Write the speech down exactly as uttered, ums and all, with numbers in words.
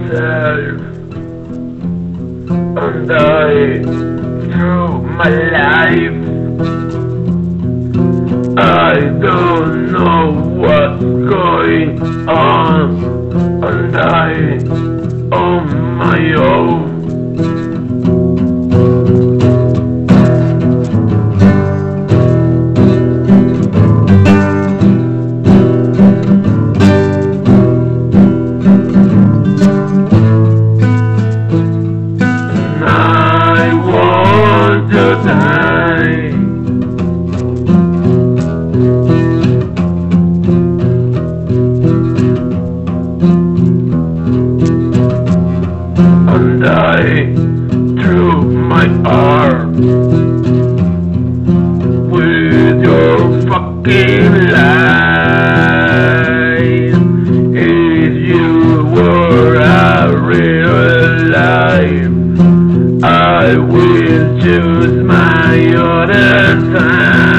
myself and die through my life. I don't know what's going on and I on my own. And I through my arms with your fucking lies. If you were a real life, I will choose my other side.